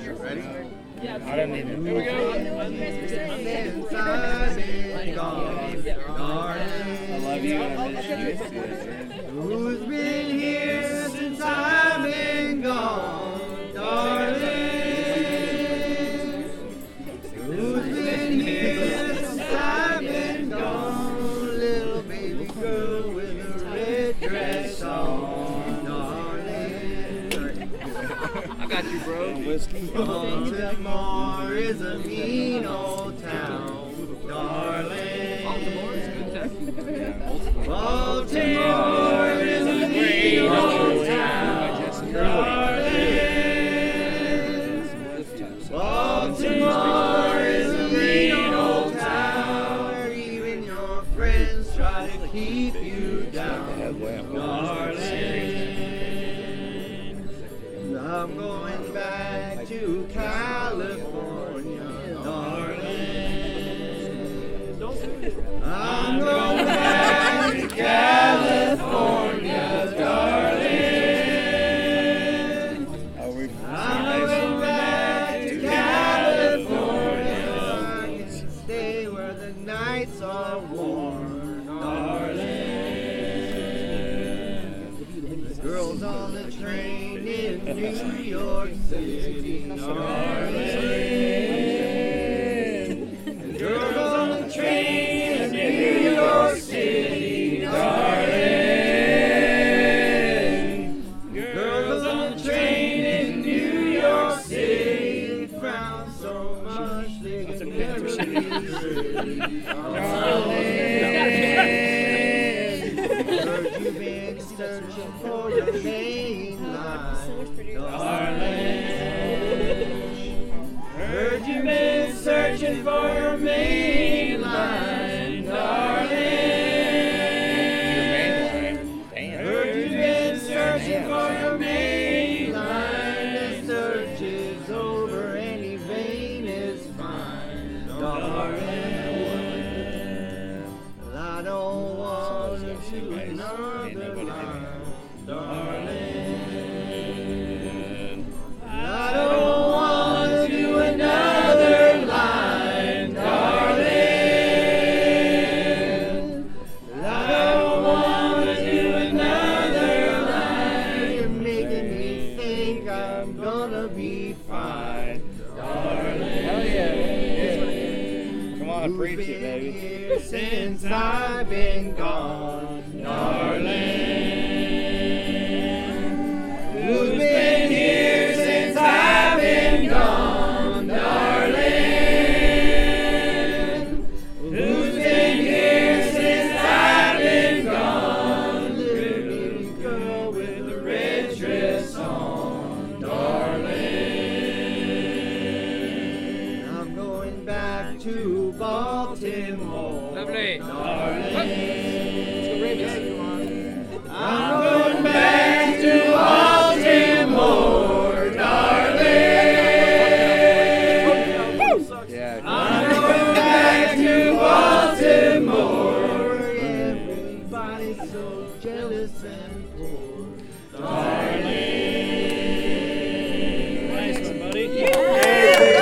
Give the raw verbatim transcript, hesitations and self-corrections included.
Ready? I don't need it. Here we go. Since I've been gone, darling. I love you. Who's been here since I've been gone, darling? Who's been here since I've been gone? Little baby girl with a red dress on, darling. I got you, bro. Baltimore is a mean old town, darling. Baltimore is a mean old town, darling. Baltimore is a mean old town where even your friends try to keep you down, darling. I'm going back to California, darling. I'm going back to California, darling. I'm going back to California. I can stay where the nights are warm, darling. The girls on the train in New York City, darling. The girls on the train in New York City, darling. Girls on the train in New York City frown so much they can never be pretty, darling. Heard you've been searching for a main line, darling. Heard you've been searching for your main line, darling. Heard you've been searching for your main line. The search is over, any vein is fine, darling. Well, I don't want to do another line, darling. I don't want to do another line, darling. I don't want to do another line. You're making me think I'm gonna be fine, darling. Hell yeah. Come on, preach it, baby. Here since I've been gone, darling. Who's been here since I've been gone, darling? Who's been here since I've been gone? Little girl with the red dress on, darling. I'm going back to Baltimore, Lovely. darling. I'm going back to Baltimore, darling. Yeah. I'm going back to Baltimore. Everybody's so jealous and